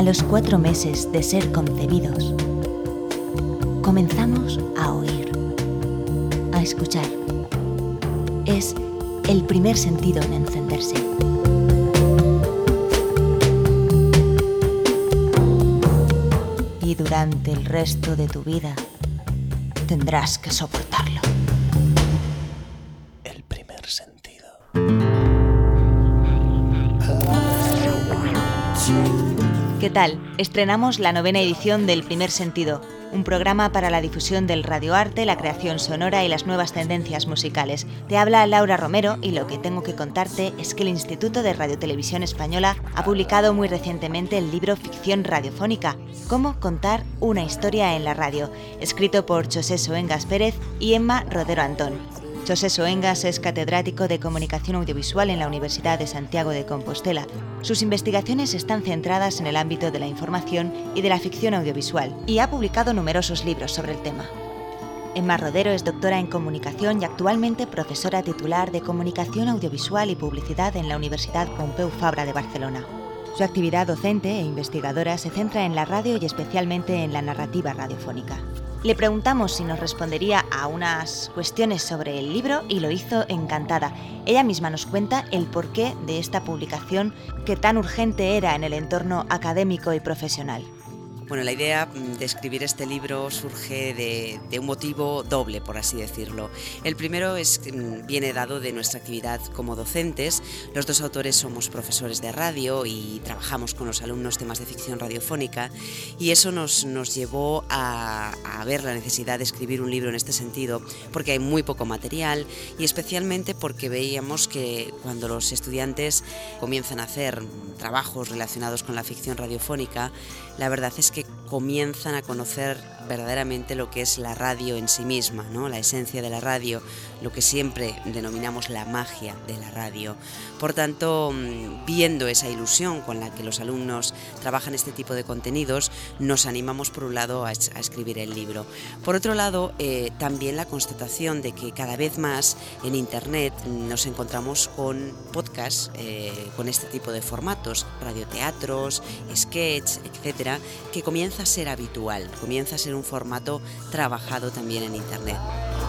los 4 meses de ser concebidos, comenzamos a oír, a escuchar. Es el primer sentido en encenderse. Y durante el resto de tu vida tendrás que soportarlo. El primer sentido. ¿Qué tal? Estrenamos la 9ª edición del Primer Sentido, un programa para la difusión del radioarte, la creación sonora y las nuevas tendencias musicales. Te habla Laura Romero y lo que tengo que contarte es que el Instituto de Radiotelevisión Española ha publicado muy recientemente el libro Ficción Radiofónica, Cómo contar una historia en la radio, escrito por José Soengas Pérez y Emma Rodero Antón. José Soengas es catedrático de Comunicación Audiovisual en la Universidad de Santiago de Compostela. Sus investigaciones están centradas en el ámbito de la información y de la ficción audiovisual y ha publicado numerosos libros sobre el tema. Emma Rodero es doctora en Comunicación y actualmente profesora titular de Comunicación Audiovisual y Publicidad en la Universidad Pompeu Fabra de Barcelona. Su actividad docente e investigadora se centra en la radio y especialmente en la narrativa radiofónica. Le preguntamos si nos respondería a unas cuestiones sobre el libro y lo hizo encantada. Ella misma nos cuenta el porqué de esta publicación que tan urgente era en el entorno académico y profesional. Bueno, la idea de escribir este libro surge de un motivo doble, por así decirlo. El primero viene dado de nuestra actividad como docentes. Los dos autores somos profesores de radio y trabajamos con los alumnos temas de ficción radiofónica, y eso nos llevó a ver la necesidad de escribir un libro en este sentido, porque hay muy poco material y especialmente porque veíamos que cuando los estudiantes comienzan a hacer trabajos relacionados con la ficción radiofónica, la verdad es que comienzan a conocer verdaderamente lo que es la radio en sí misma, ¿no? La esencia de la radio, lo que siempre denominamos la magia de la radio. Por tanto, viendo esa ilusión con la que los alumnos trabajan este tipo de contenidos, nos animamos por un lado a escribir el libro. Por otro lado, también la constatación de que cada vez más en Internet nos encontramos con podcasts, con este tipo de formatos, radioteatros, sketch, etcétera, que comienza a ser habitual, comienza a ser un formato trabajado también en Internet.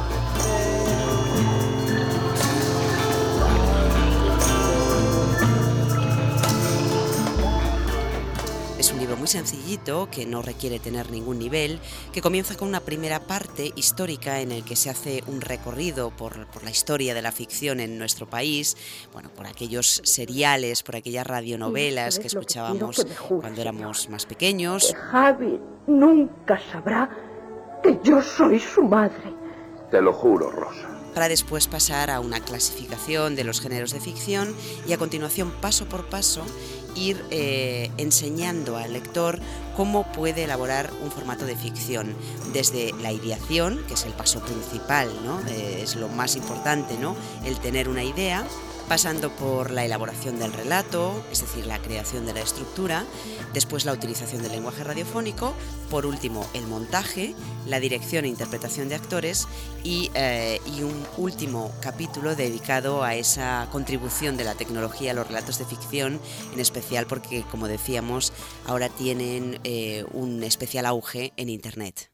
Es un libro muy sencillito, que no requiere tener ningún nivel, que comienza con una primera parte histórica en el que se hace un recorrido por la historia de la ficción en nuestro país, bueno, por aquellos seriales, por aquellas radionovelas que escuchábamos cuando éramos más pequeños. Javi nunca sabrá que yo soy su madre. Te lo juro, Rosa. Para después pasar a una clasificación de los géneros de ficción y a continuación, paso por paso, ir enseñando al lector cómo puede elaborar un formato de ficción, desde la ideación, que es el paso principal, ¿no? Es lo más importante, ¿no? El tener una idea, pasando por la elaboración del relato, es decir, la creación de la estructura, después la utilización del lenguaje radiofónico, por último el montaje, la dirección e interpretación de actores y un último capítulo dedicado a esa contribución de la tecnología a los relatos de ficción, en especial porque, como decíamos, ahora tienen un especial auge en Internet.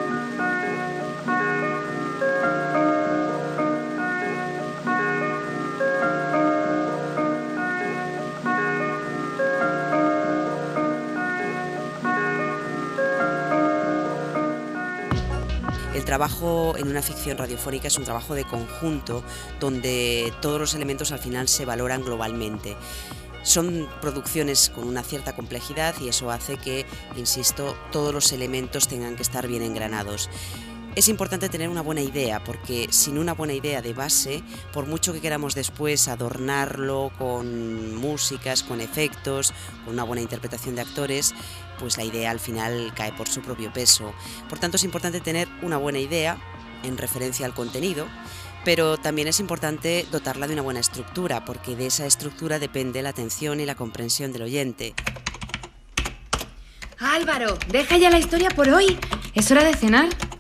El trabajo en una ficción radiofónica es un trabajo de conjunto donde todos los elementos al final se valoran globalmente. Son producciones con una cierta complejidad y eso hace que, insisto, todos los elementos tengan que estar bien engranados. Es importante tener una buena idea, porque sin una buena idea de base, por mucho que queramos después adornarlo con músicas, con efectos, con una buena interpretación de actores, pues la idea al final cae por su propio peso. Por tanto, es importante tener una buena idea en referencia al contenido, pero también es importante dotarla de una buena estructura, porque de esa estructura depende la atención y la comprensión del oyente. Álvaro, deja ya la historia por hoy. ¿Es hora de cenar?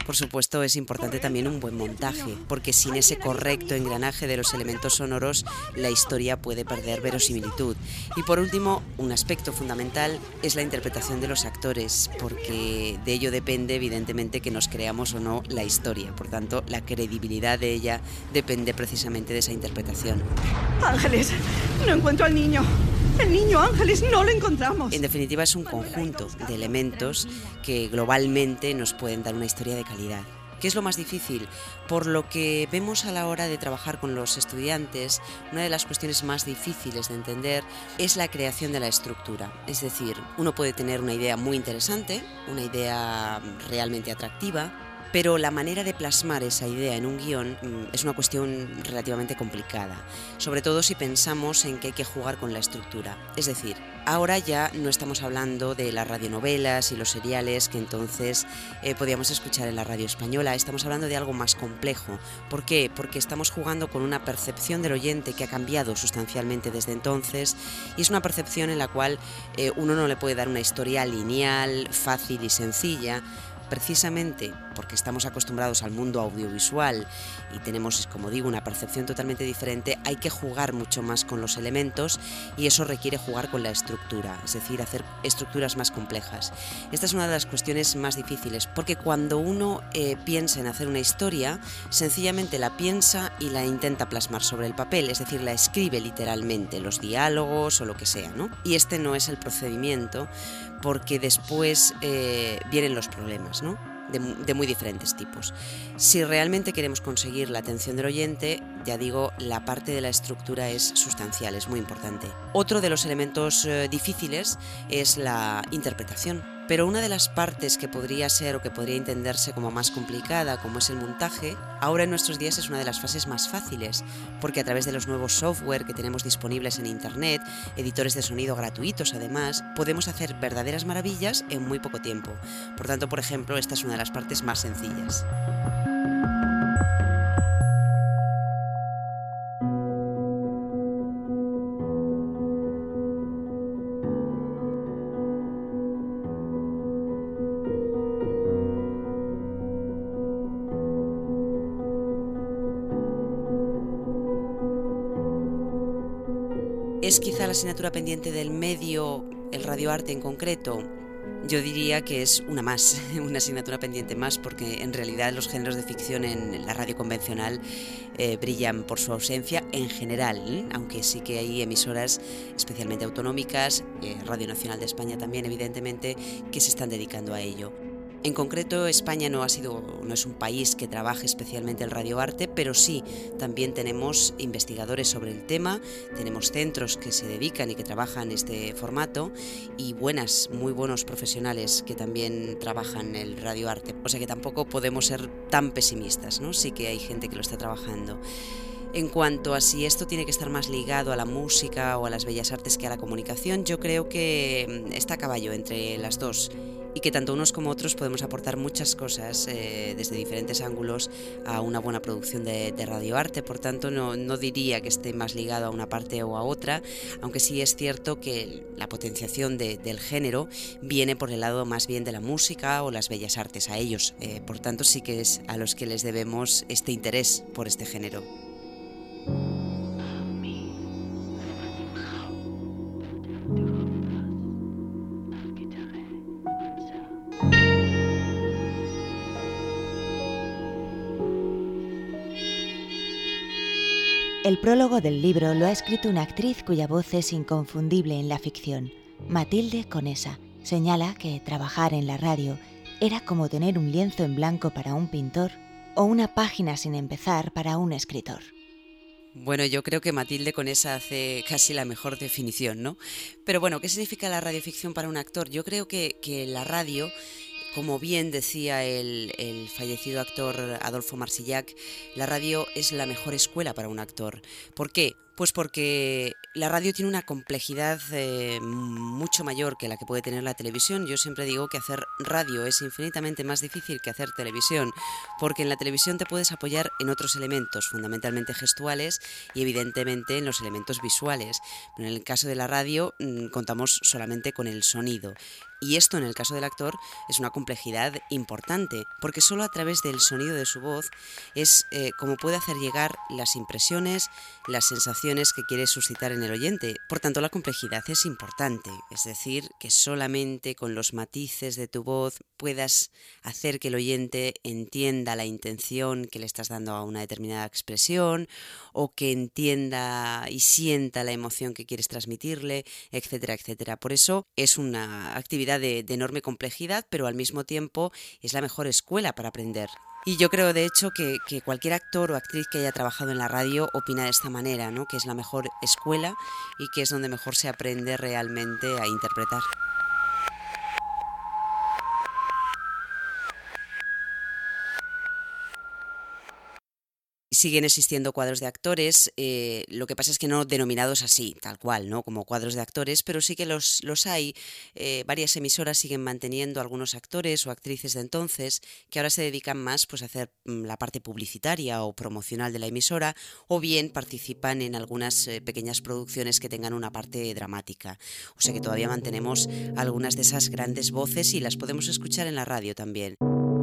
Por supuesto, es importante también un buen montaje, porque sin ese correcto engranaje de los elementos sonoros, la historia puede perder verosimilitud. Y por último, un aspecto fundamental es la interpretación de los actores, porque de ello depende, evidentemente, que nos creamos o no la historia. Por tanto, la credibilidad de ella depende precisamente de esa interpretación. Ángeles, no encuentro al niño. El niño Ángeles, no lo encontramos. En definitiva, es un conjunto de elementos que globalmente nos pueden dar una historia de calidad. ¿Qué es lo más difícil? Por lo que vemos a la hora de trabajar con los estudiantes, una de las cuestiones más difíciles de entender es la creación de la estructura. Es decir, uno puede tener una idea muy interesante, una idea realmente atractiva, pero la manera de plasmar esa idea en un guión es una cuestión relativamente complicada, sobre todo si pensamos en que hay que jugar con la estructura. Es decir, ahora ya no estamos hablando de las radionovelas y los seriales que entonces podíamos escuchar en la radio española, estamos hablando de algo más complejo. ¿Por qué? Porque estamos jugando con una percepción del oyente que ha cambiado sustancialmente desde entonces, y es una percepción en la cual uno no le puede dar una historia lineal, fácil y sencilla, precisamente porque estamos acostumbrados al mundo audiovisual y tenemos, como digo, una percepción totalmente diferente. Hay que jugar mucho más con los elementos y eso requiere jugar con la estructura, es decir, hacer estructuras más complejas. Esta es una de las cuestiones más difíciles, porque cuando uno piensa en hacer una historia, sencillamente la piensa y la intenta plasmar sobre el papel, es decir, la escribe literalmente, los diálogos o lo que sea, ¿no? Y este no es el procedimiento, porque después vienen los problemas, ¿no? De muy diferentes tipos. Si realmente queremos conseguir la atención del oyente, ya digo, la parte de la estructura es sustancial, es muy importante. Otro de los elementos difíciles es la interpretación. Pero una de las partes que podría ser o que podría entenderse como más complicada, como es el montaje, ahora en nuestros días es una de las fases más fáciles, porque a través de los nuevos software que tenemos disponibles en Internet, editores de sonido gratuitos además, podemos hacer verdaderas maravillas en muy poco tiempo. Por tanto, por ejemplo, esta es una de las partes más sencillas. ¿Es quizá la asignatura pendiente del medio, el radioarte en concreto? Yo diría que es una más, una asignatura pendiente más, porque en realidad los géneros de ficción en la radio convencional brillan por su ausencia en general, aunque sí que hay emisoras especialmente autonómicas, Radio Nacional de España también evidentemente, que se están dedicando a ello. En concreto, España no es un país que trabaje especialmente el radioarte, pero sí, también tenemos investigadores sobre el tema, tenemos centros que se dedican y que trabajan este formato y muy buenos profesionales que también trabajan el radioarte. O sea que tampoco podemos ser tan pesimistas, ¿no? Sí que hay gente que lo está trabajando. En cuanto a si esto tiene que estar más ligado a la música o a las bellas artes que a la comunicación, yo creo que está a caballo entre las dos y que tanto unos como otros podemos aportar muchas cosas desde diferentes ángulos a una buena producción de radioarte. Por tanto, no diría que esté más ligado a una parte o a otra, aunque sí es cierto que la potenciación del género viene por el lado más bien de la música o las bellas artes, a ellos. Por tanto, sí que es a los que les debemos este interés por este género. El prólogo del libro lo ha escrito una actriz cuya voz es inconfundible en la ficción. Matilde Conesa señala que trabajar en la radio era como tener un lienzo en blanco para un pintor o una página sin empezar para un escritor. Bueno, yo creo que Matilde Conesa hace casi la mejor definición, ¿no? Pero bueno, ¿qué significa la radioficción para un actor? Yo creo que la radio, como bien decía el fallecido actor Adolfo Marsillac, la radio es la mejor escuela para un actor. ¿Por qué? Pues porque La radio tiene una complejidad mucho mayor que la que puede tener la televisión. Yo siempre digo que hacer radio es infinitamente más difícil que hacer televisión, porque en la televisión te puedes apoyar en otros elementos, fundamentalmente gestuales y evidentemente en los elementos visuales. Pero en el caso de la radio contamos solamente con el sonido. Y esto, en el caso del actor, es una complejidad importante, porque solo a través del sonido de su voz es como puede hacer llegar las impresiones, las sensaciones que quiere suscitar en el oyente. Por tanto, la complejidad es importante, es decir, que solamente con los matices de tu voz puedas hacer que el oyente entienda la intención que le estás dando a una determinada expresión, o que entienda y sienta la emoción que quieres transmitirle, etcétera, etcétera. Por eso es una actividad de enorme complejidad, pero al mismo tiempo es la mejor escuela para aprender. Y yo creo, de hecho, que cualquier actor o actriz que haya trabajado en la radio opina de esta manera, ¿no? Que es la mejor escuela y que es donde mejor se aprende realmente a interpretar. Siguen existiendo cuadros de actores, lo que pasa es que no denominados así, tal cual, ¿no? Como cuadros de actores, pero sí que los hay. Varias emisoras siguen manteniendo algunos actores o actrices de entonces que ahora se dedican más pues, a hacer la parte publicitaria o promocional de la emisora, o bien participan en algunas pequeñas producciones que tengan una parte dramática. O sea que todavía mantenemos algunas de esas grandes voces y las podemos escuchar en la radio también.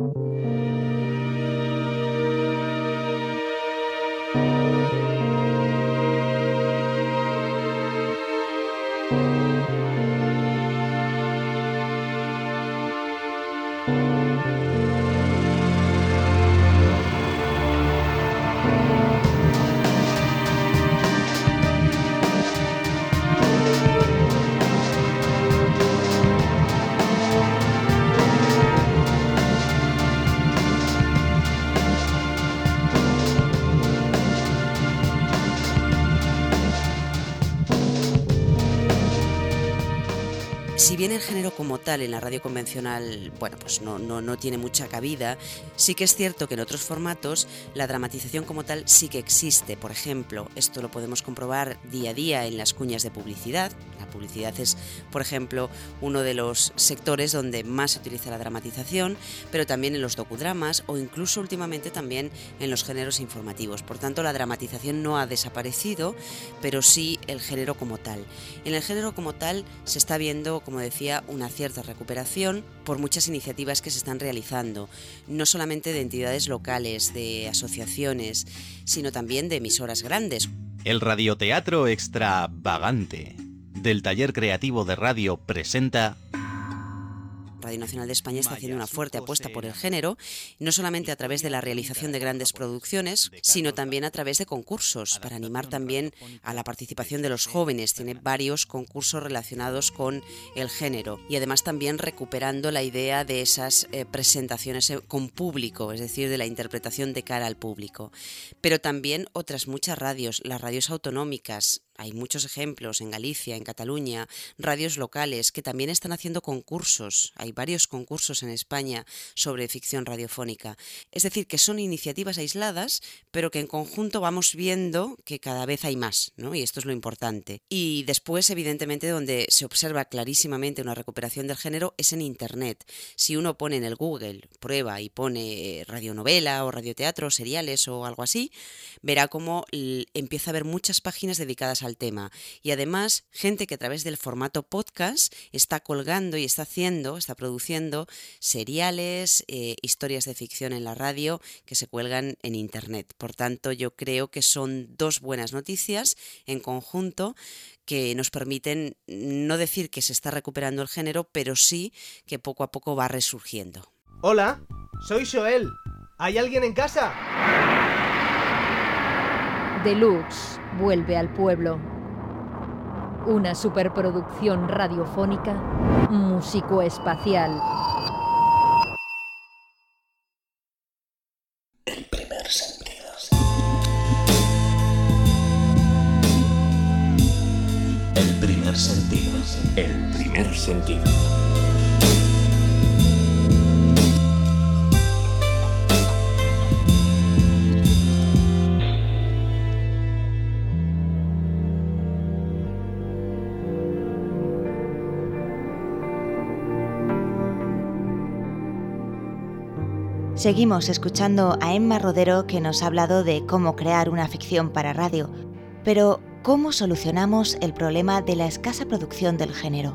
Si bien el género como tal en la radio convencional, bueno, pues no tiene mucha cabida, sí que es cierto que en otros formatos la dramatización como tal sí que existe. Por ejemplo, esto lo podemos comprobar día a día en las cuñas de publicidad. La publicidad es, por ejemplo, uno de los sectores donde más se utiliza la dramatización, pero también en los docudramas o incluso últimamente también en los géneros informativos. Por tanto, la dramatización no ha desaparecido, pero sí el género como tal. En el género como tal se está viendo, como decía, una cierta recuperación por muchas iniciativas que se están realizando, no solamente de entidades locales, de asociaciones, sino también de emisoras grandes. El radioteatro extravagante del Taller Creativo de Radio presenta... Radio Nacional de España está haciendo una fuerte apuesta por el género, no solamente a través de la realización de grandes producciones, sino también a través de concursos, para animar también a la participación de los jóvenes. Tiene varios concursos relacionados con el género y además también recuperando la idea de esas presentaciones con público, es decir, de la interpretación de cara al público. Pero también otras muchas radios, las radios autonómicas. Hay muchos ejemplos en Galicia, en Cataluña, radios locales que también están haciendo concursos. Hay varios concursos en España sobre ficción radiofónica. Es decir, que son iniciativas aisladas, pero que en conjunto vamos viendo que cada vez hay más, ¿no? Y esto es lo importante. Y después, evidentemente, donde se observa clarísimamente una recuperación del género es en Internet. Si uno pone en el Google, prueba y pone radionovela o radioteatro, seriales o algo así, verá cómo empieza a haber muchas páginas dedicadas al tema, y además gente que a través del formato podcast está colgando y está produciendo seriales, historias de ficción en la radio que se cuelgan en Internet. Por tanto, yo creo que son dos buenas noticias en conjunto que nos permiten no decir que se está recuperando el género, pero sí que poco a poco va resurgiendo. Hola, soy Joel. ¿Hay alguien en casa? Deluxe vuelve al pueblo. Una superproducción radiofónica músico-espacial. El primer sentido. El primer sentido. El primer sentido. Seguimos escuchando a Emma Rodero, que nos ha hablado de cómo crear una ficción para radio. Pero, ¿cómo solucionamos el problema de la escasa producción del género?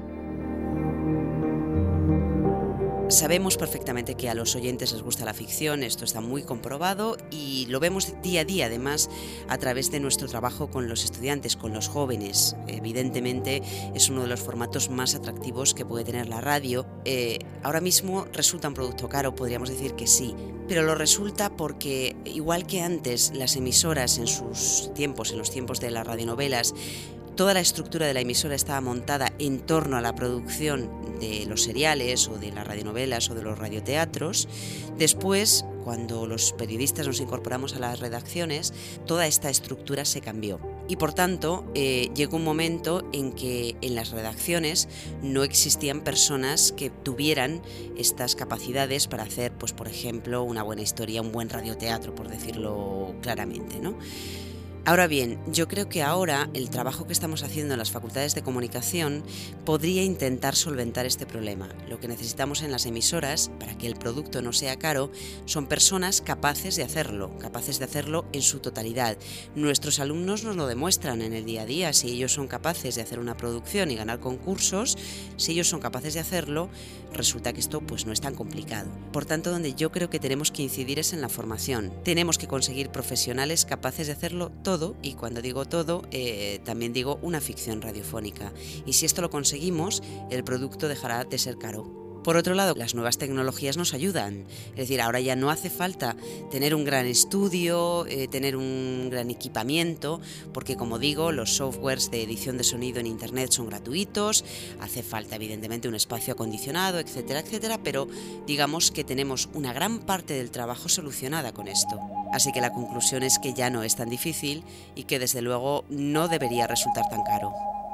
Sabemos perfectamente que a los oyentes les gusta la ficción, esto está muy comprobado y lo vemos día a día, además, a través de nuestro trabajo con los estudiantes, con los jóvenes. Evidentemente es uno de los formatos más atractivos que puede tener la radio. Ahora mismo resulta un producto caro, podríamos decir que sí, pero lo resulta porque, igual que antes, las emisoras en sus tiempos, en los tiempos de las radionovelas, toda la estructura de la emisora estaba montada en torno a la producción de los seriales o de las radionovelas o de los radioteatros. Después, cuando los periodistas nos incorporamos a las redacciones, toda esta estructura se cambió. Y por tanto, llegó un momento en que en las redacciones no existían personas que tuvieran estas capacidades para hacer, pues, por ejemplo, una buena historia, un buen radioteatro, por decirlo claramente, ¿no? Ahora bien, yo creo que ahora el trabajo que estamos haciendo en las facultades de comunicación podría intentar solventar este problema. Lo que necesitamos en las emisoras, para que el producto no sea caro, son personas capaces de hacerlo en su totalidad. Nuestros alumnos nos lo demuestran en el día a día. Si ellos son capaces de hacer una producción y ganar concursos, si ellos son capaces de hacerlo, resulta que esto pues no es tan complicado. Por tanto, donde yo creo que tenemos que incidir es en la formación. Tenemos que conseguir profesionales capaces de hacerlo todo, y cuando digo todo, también digo una ficción radiofónica. Y si esto lo conseguimos, el producto dejará de ser caro. Por otro lado, las nuevas tecnologías nos ayudan. Es decir, ahora ya no hace falta tener un gran estudio, tener un gran equipamiento, porque como digo, los softwares de edición de sonido en Internet son gratuitos, hace falta evidentemente un espacio acondicionado, etcétera, etcétera, pero digamos que tenemos una gran parte del trabajo solucionada con esto. Así que la conclusión es que ya no es tan difícil y que desde luego no debería resultar tan caro.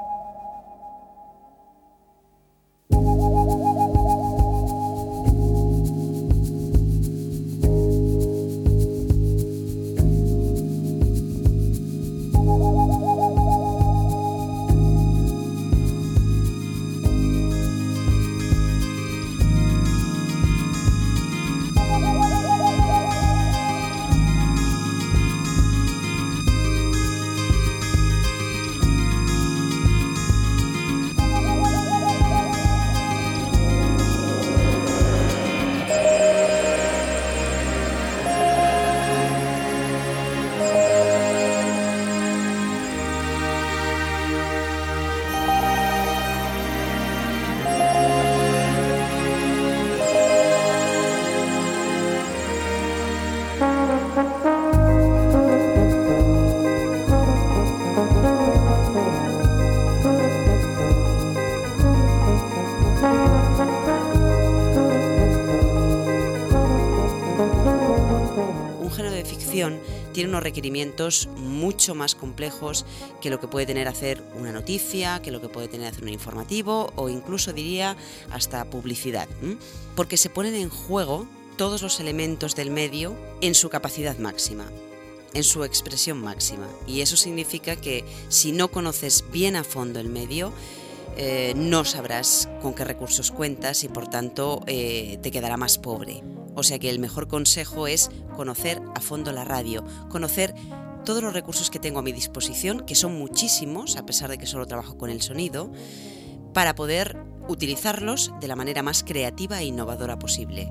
Tiene unos requerimientos mucho más complejos que lo que puede tener hacer una noticia, que lo que puede tener hacer un informativo o incluso diría hasta publicidad, porque se ponen en juego todos los elementos del medio en su capacidad máxima, en su expresión máxima, y eso significa que si no conoces bien a fondo el medio, no sabrás con qué recursos cuentas y por tanto te quedará más pobre. O sea que el mejor consejo es conocer a fondo la radio, conocer todos los recursos que tengo a mi disposición, que son muchísimos, a pesar de que solo trabajo con el sonido, para poder utilizarlos de la manera más creativa e innovadora posible.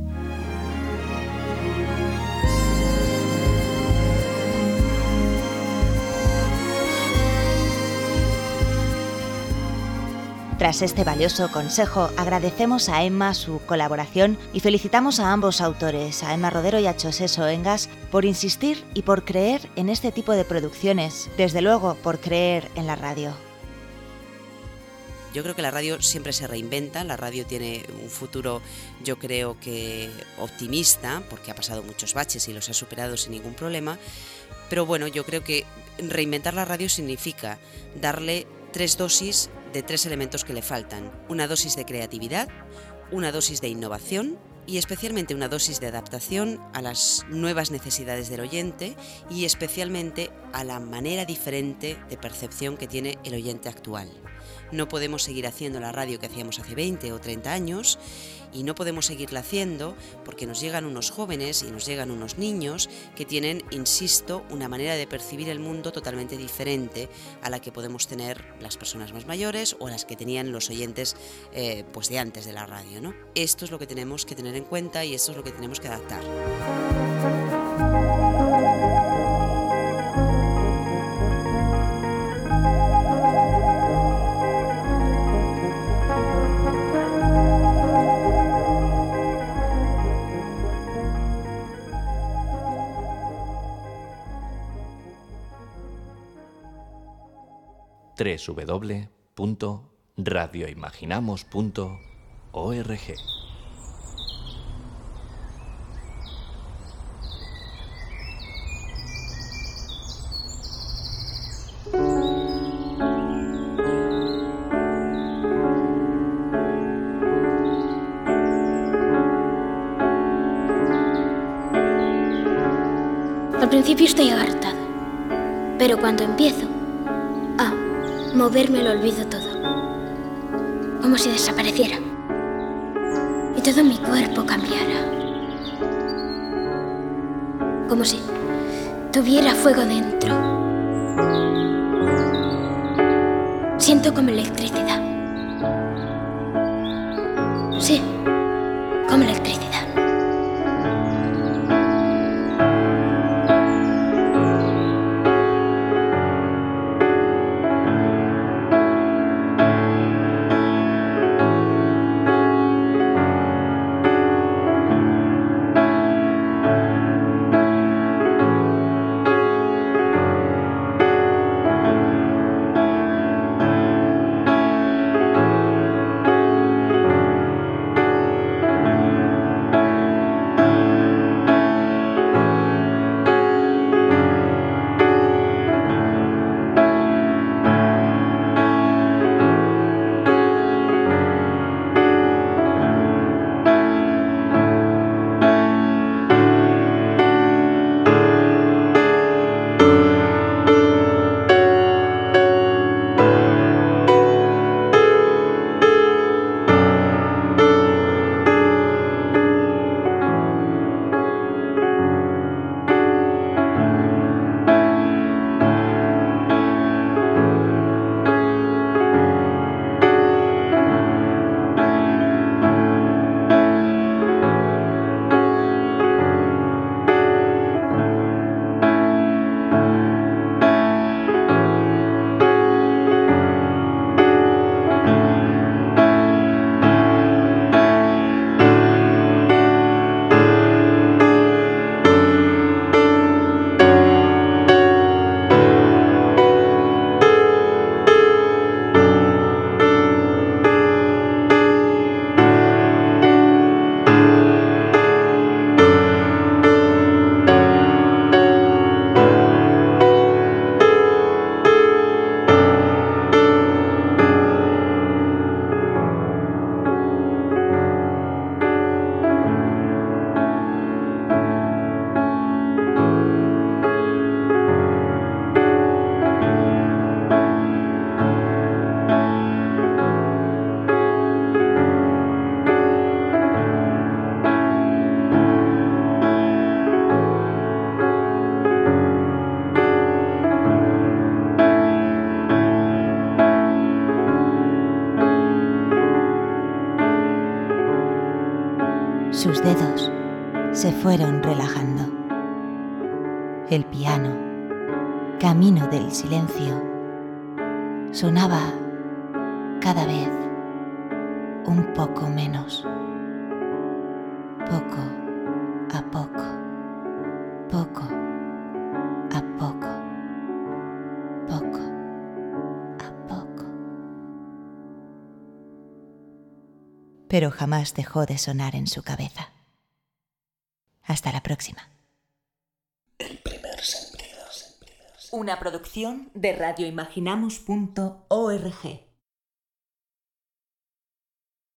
Tras este valioso consejo, agradecemos a Emma su colaboración y felicitamos a ambos autores, a Emma Rodero y a José Soengas, por insistir y por creer en este tipo de producciones, desde luego por creer en la radio. Yo creo que la radio siempre se reinventa, la radio tiene un futuro, yo creo que optimista, porque ha pasado muchos baches y los ha superado sin ningún problema, pero bueno, yo creo que reinventar la radio significa darle 3 dosis de 3 elementos que le faltan: una dosis de creatividad, una dosis de innovación y especialmente una dosis de adaptación a las nuevas necesidades del oyente y especialmente a la manera diferente de percepción que tiene el oyente actual. No podemos seguir haciendo la radio que hacíamos hace 20 o 30 años y no podemos seguirla haciendo porque nos llegan unos jóvenes y nos llegan unos niños que tienen, insisto, una manera de percibir el mundo totalmente diferente a la que podemos tener las personas más mayores o las que tenían los oyentes pues de antes de la radio, ¿no? Esto es lo que tenemos que tener en cuenta y esto es lo que tenemos que adaptar. www.radioimaginamos.org. Al principio estoy agartado, pero cuando empiezo a moverme lo olvido todo, como si desapareciera y todo mi cuerpo cambiara, como si tuviera fuego dentro. Siento como electricidad. Sí, como electricidad. Sus dedos se fueron relajando. El piano, camino del silencio, sonaba cada vez un poco menos. Poco a poco, poco a poco, poco a poco. Pero jamás dejó de sonar en su cabeza. Hasta la próxima. El primer sentido. Una producción de radioimaginamos.org.